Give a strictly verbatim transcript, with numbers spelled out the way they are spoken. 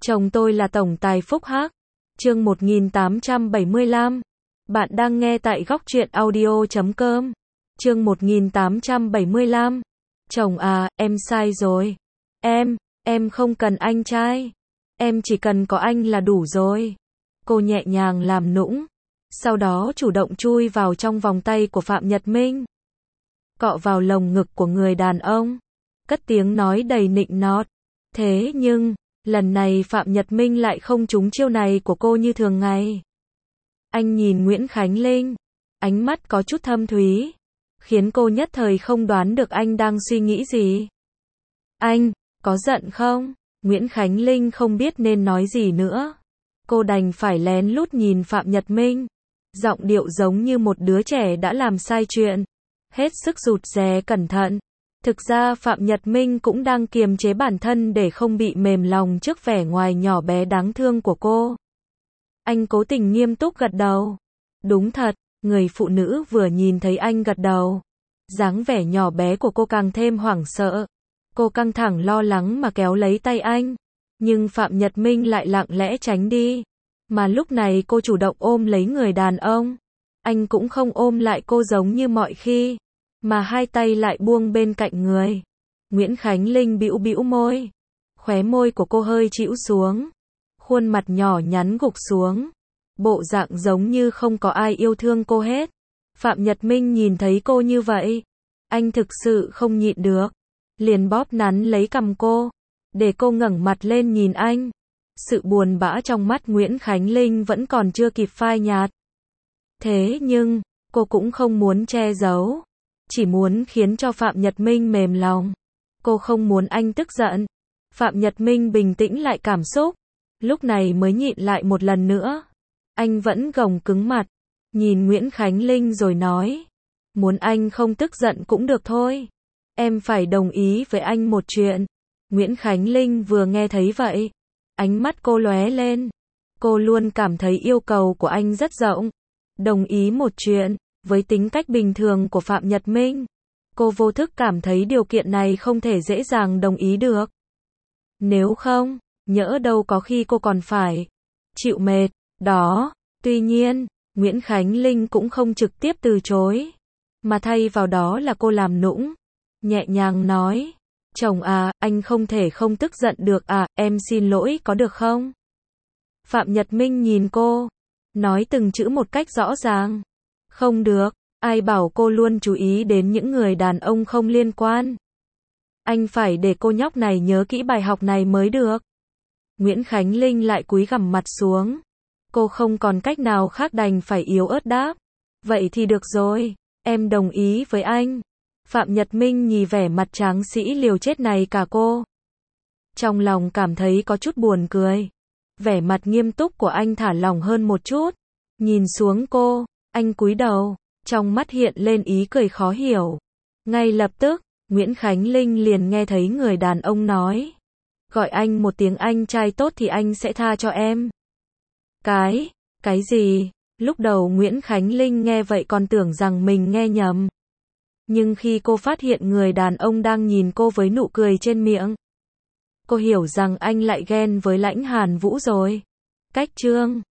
Chồng tôi là tổng tài Phúc Hắc. Chương một nghìn tám trăm bảy mươi lăm. Bạn đang nghe tại góc truyện audio chấm com. Chương một nghìn tám trăm bảy mươi lăm. Chồng à, em sai rồi. Em, em không cần anh trai. Em chỉ cần có anh là đủ rồi. Cô nhẹ nhàng làm nũng. Sau đó chủ động chui vào trong vòng tay của Phạm Nhật Minh. Cọ vào lồng ngực của người đàn ông. Cất tiếng nói đầy nịnh nọt. Thế nhưng, lần này Phạm Nhật Minh lại không trúng chiêu này của cô như thường ngày. Anh nhìn Nguyễn Khánh Linh. Ánh mắt có chút thâm thúy. Khiến cô nhất thời không đoán được anh đang suy nghĩ gì. Anh, có giận không? Nguyễn Khánh Linh không biết nên nói gì nữa. Cô đành phải lén lút nhìn Phạm Nhật Minh. Giọng điệu giống như một đứa trẻ đã làm sai chuyện. Hết sức rụt rè cẩn thận. Thực ra Phạm Nhật Minh cũng đang kiềm chế bản thân để không bị mềm lòng trước vẻ ngoài nhỏ bé đáng thương của cô. Anh cố tình nghiêm túc gật đầu. Đúng thật, người phụ nữ vừa nhìn thấy anh gật đầu. Dáng vẻ nhỏ bé của cô càng thêm hoảng sợ. Cô căng thẳng lo lắng mà kéo lấy tay anh. Nhưng Phạm Nhật Minh lại lặng lẽ tránh đi. Mà lúc này cô chủ động ôm lấy người đàn ông. Anh cũng không ôm lại cô giống như mọi khi. Mà hai tay lại buông bên cạnh người. Nguyễn Khánh Linh bĩu bĩu môi. Khóe môi của cô hơi chĩu xuống. Khuôn mặt nhỏ nhắn gục xuống. Bộ dạng giống như không có ai yêu thương cô hết. Phạm Nhật Minh nhìn thấy cô như vậy. Anh thực sự không nhịn được. Liền bóp nắn lấy cằm cô. Để cô ngẩng mặt lên nhìn anh. Sự buồn bã trong mắt Nguyễn Khánh Linh vẫn còn chưa kịp phai nhạt. Thế nhưng, cô cũng không muốn che giấu. Chỉ muốn khiến cho Phạm Nhật Minh mềm lòng. Cô không muốn anh tức giận. Phạm Nhật Minh bình tĩnh lại cảm xúc. Lúc này mới nhịn lại một lần nữa. Anh vẫn gồng cứng mặt. Nhìn Nguyễn Khánh Linh rồi nói. Muốn anh không tức giận cũng được thôi. Em phải đồng ý với anh một chuyện. Nguyễn Khánh Linh vừa nghe thấy vậy. Ánh mắt cô lóe lên. Cô luôn cảm thấy yêu cầu của anh rất rộng. Đồng ý một chuyện. Với tính cách bình thường của Phạm Nhật Minh, cô vô thức cảm thấy điều kiện này không thể dễ dàng đồng ý được. Nếu không, nhỡ đâu có khi cô còn phải chịu mệt, đó. Tuy nhiên, Nguyễn Khánh Linh cũng không trực tiếp từ chối, mà thay vào đó là cô làm nũng, nhẹ nhàng nói, chồng à, anh không thể không tức giận được à, em xin lỗi có được không? Phạm Nhật Minh nhìn cô, nói từng chữ một cách rõ ràng. Không được, ai bảo cô luôn chú ý đến những người đàn ông không liên quan. Anh phải để cô nhóc này nhớ kỹ bài học này mới được. Nguyễn Khánh Linh lại cúi gằm mặt xuống. Cô không còn cách nào khác đành phải yếu ớt đáp. Vậy thì được rồi, em đồng ý với anh. Phạm Nhật Minh nhìn vẻ mặt tráng sĩ liều chết này cả cô. Trong lòng cảm thấy có chút buồn cười. Vẻ mặt nghiêm túc của anh thả lỏng hơn một chút. Nhìn xuống cô. Anh cúi đầu, trong mắt hiện lên ý cười khó hiểu. Ngay lập tức, Nguyễn Khánh Linh liền nghe thấy người đàn ông nói. Gọi anh một tiếng anh trai tốt thì anh sẽ tha cho em. Cái, cái gì? Lúc đầu Nguyễn Khánh Linh nghe vậy còn tưởng rằng mình nghe nhầm. Nhưng khi cô phát hiện người đàn ông đang nhìn cô với nụ cười trên miệng. Cô hiểu rằng anh lại ghen với Lãnh Hàn Vũ rồi. Cách chương